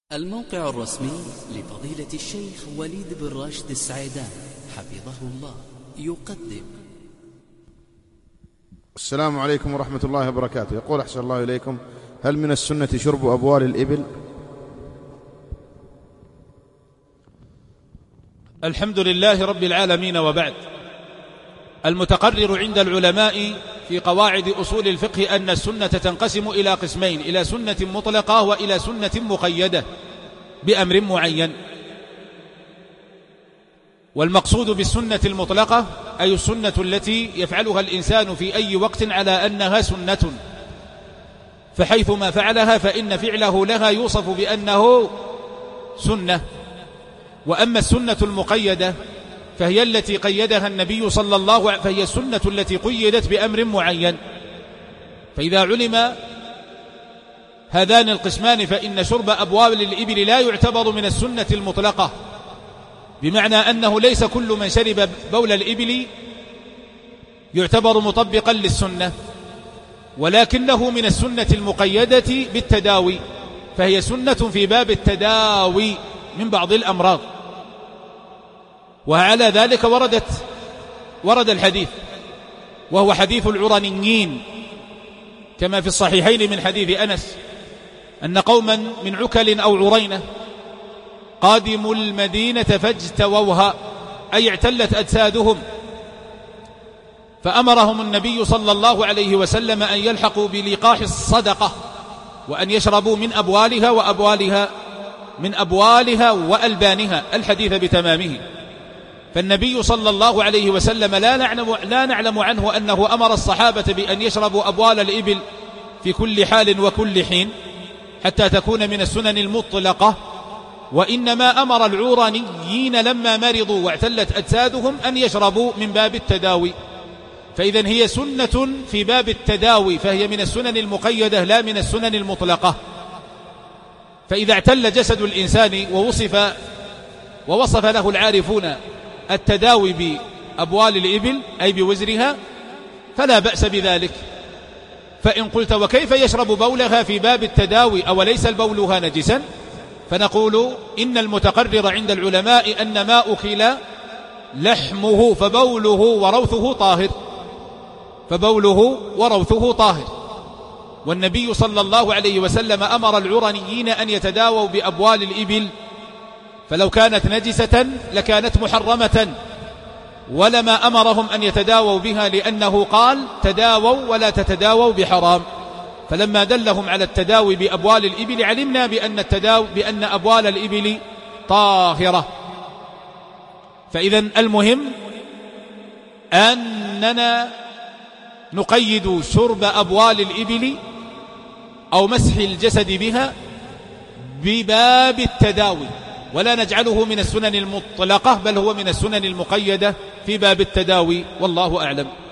الموقع الرسمي لفضيلة الشيخ وليد بن راشد السعيدان حفظه الله يقدم. السلام عليكم ورحمة الله وبركاته. يقول أحسن الله إليكم: هل من السنة شرب أبوال الإبل؟ الحمد لله رب العالمين، وبعد. المتقرر عند العلماء في قواعد أصول الفقه أن السنة تنقسم إلى قسمين: إلى سنة مطلقة وإلى سنة مقيدة بأمر معين. والمقصود بالسنة المطلقة أي السنة التي يفعلها الإنسان في أي وقت على أنها سنة، فحيثما فعلها فإن فعله لها يوصف بأنه سنة. وأما السنة المقيدة فهي التي قيدها النبي صلى الله عليه وسلم، فهي السنة التي قيدت بأمر معين. فإذا علم هذان القسمان فإن شرب أبوال الإبل لا يعتبر من السنة المطلقة، بمعنى أنه ليس كل من شرب بول الإبل يعتبر مطبقا للسنة، ولكنه من السنة المقيدة بالتداوي، فهي سنة في باب التداوي من بعض الأمراض. وعلى ذلك ورد الحديث، وهو حديث العرنيين كما في الصحيحين من حديث أنس أن قوما من عكل أو عرينة قادموا المدينة فاجتووها، أي اعتلت أجسادهم، فأمرهم النبي صلى الله عليه وسلم أن يلحقوا بلقاح الصدقة وأن يشربوا من أبوالها وألبانها، الحديث بتمامه. فالنبي صلى الله عليه وسلم لا نعلم عنه أنه أمر الصحابة بأن يشربوا أبوال الإبل في كل حال وكل حين حتى تكون من السنن المطلقة، وإنما أمر العرانيين لما مرضوا واعتلت أجسادهم أن يشربوا من باب التداوي. فإذن هي سنة في باب التداوي، فهي من السنن المقيدة لا من السنن المطلقة. فإذا اعتل جسد الإنسان ووصف له العارفون التداوي بأبوال الإبل أي بوزرها فلا بأس بذلك. فإن قلت وكيف يشرب بولها في باب التداوي أوليس البولها نجسا؟ فنقول إن المتقرر عند العلماء أن ما أكل لحمه فبوله وروثه طاهر. والنبي صلى الله عليه وسلم أمر العرنيين أن يتداووا بأبوال الإبل، فلو كانت نجسة لكانت محرمة، ولما أمرهم أن يتداووا بها لأنه قال تداووا ولا تتداووا بحرام. فلما دلهم على التداوي بأبوال الإبل علمنا بأن أبوال الإبل طاهرة. فإذن المهم أننا نقيد شرب أبوال الإبل أو مسح الجسد بها بباب التداوي، ولا نجعله من السنن المطلقة، بل هو من السنن المقيدة في باب التداوي، والله أعلم.